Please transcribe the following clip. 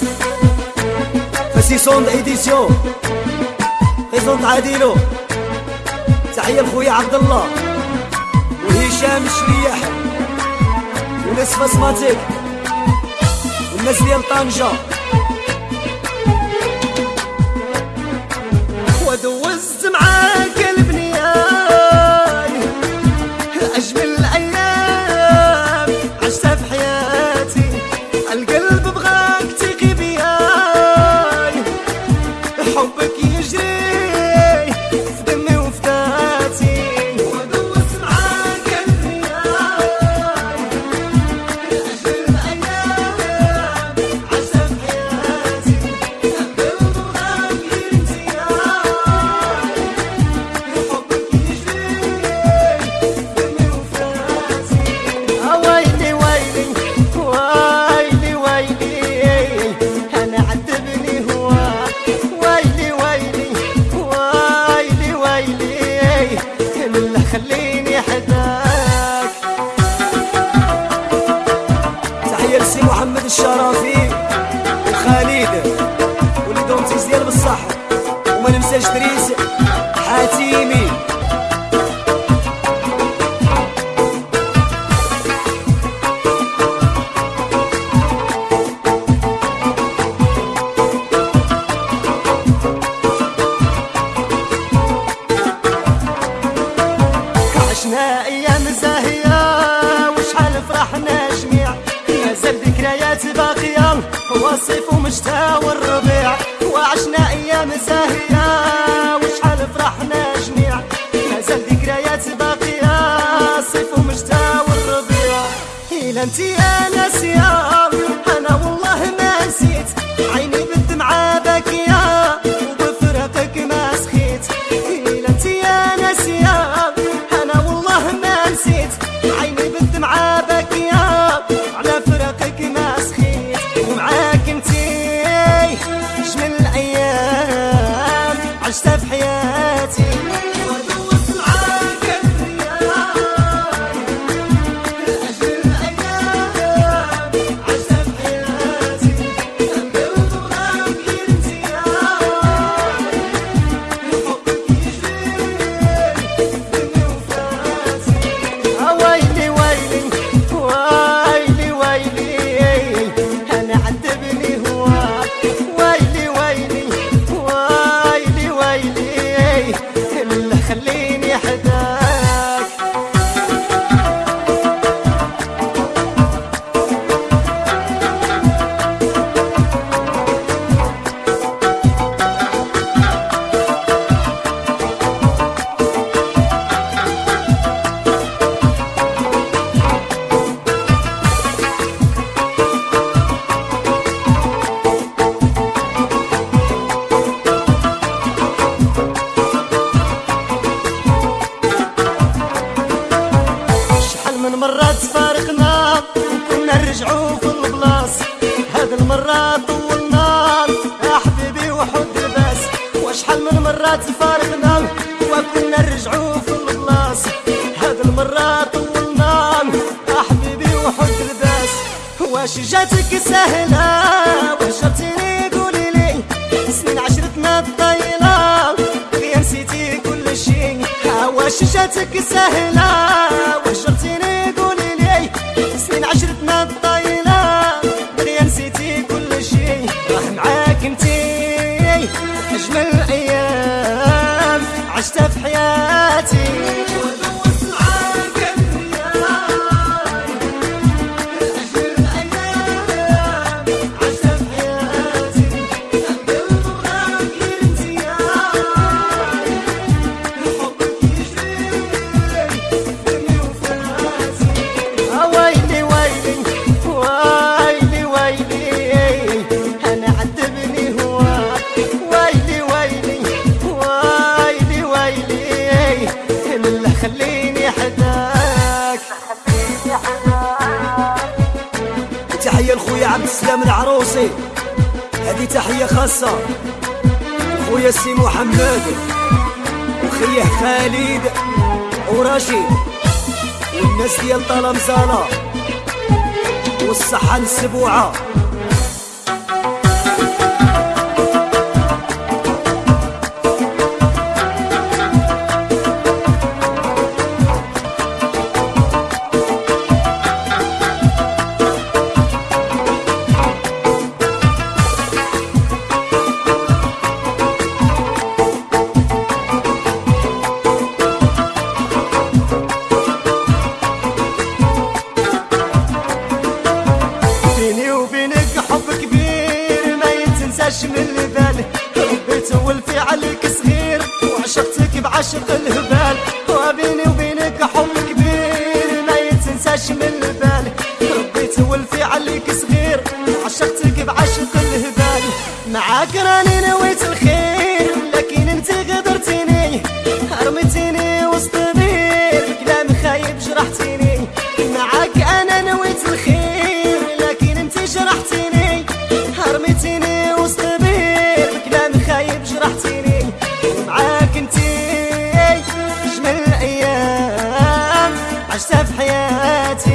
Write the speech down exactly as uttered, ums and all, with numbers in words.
فاسيسون ايديسيون بريزونط عاديلو. تحية لخويا عبد الله وهشام الشريح وناس بصماتيك والناس ديال طنجة. ودوزت معاك البنياي أجمل الأيام عشتها في حياتي، القلب بغاك تيقي بياي، حبك يجري في دمي وفي ذاتي. ودوزت معاك البنياي أجمل الأيام عشتها في حياتي، القلب بغاك يجري خليني حداك. تحية لسي محمد الشرافي وخالد واللي دونتيز ديال بصح، وما ننساش دريس حاتيمي. عشنا ايام زاهية وشحال فرحنا جميع، مازال ذكريات باقية والصيف ومشتا والربيع. وعشنا ايام زاهية وشحال فرحنا جميع، مازال ذكريات باقية الصيف ومشتا والربيع. إلا انتي يا ناسية انا والله ما نسيت، عيني بالدمعة باكية وبفراقك ما سخيت. إلا انتي يا ناسية نسيت، عيني بالدمعة باكية على فراقك ما سخيت. ومعاك انتي أجمل الأيام عشتها في حياتي. ودوزت معاك البنياي أجمل الأيام عشتها في حياتي، القلب بغاك ينتياي، حبك يجري دمي وفاتي. ويلي ويلي ويلي ويلي أنا عذبني هواك، ويلي ويلي ويلي ويلي إلا خليني حداك. من مرة تفارقنا وكنا نرجعو في البلاص، هاد المرة طولنا يا حبيبي وحد الباس. وشحال من مرة تفارقنا وكنا نرجعو في البلاص، هاد المرة طولنا يا حبيبي وحد الباس. واش جاتك سهلة وهجرتيني قولي لي، سنين عشرتنا الطايلة غير نسيتي كل شي. واش جاتك سهلة وهجرتيني قولي لي، سنين عشرتنا الطايلة غير نسيتي كل شي. راه معاك انتي أجمل الأيام عشتها في حياتي. ودوزت معاك البنياي أجمل الأيام عشتها في حياتي، القلب بغاك ينتياي، حبك يجري دمي وفاتي. ويلي ويلي ويلي ويلي أنا عذبني هواك، ويلي ويلي ويلي ويلي إلا خليني حداك. تحية لخويا عبد السلام العروسي، هذه تحية خاصة لخويا سي محمد وخيه خالد ورشيد والناس ديال طلمزالة والصحة السبوعة. بعشق الهبال، وبيني وبينك حب كبير ما يتنساش من البال. ربيت والفعلك صغير عشقتك بعشق الهبال. معاك راني نويت الخير لكن انت غدرتيني، رميتيني وسط بير بكلام خايب جرحتيني. معاك انا نويت الخير لكن انت جرحتيني، رميتيني وسط بير بكلام خايب جرحتيني. معاك انتي اجمل الايام عشتها في حياتي،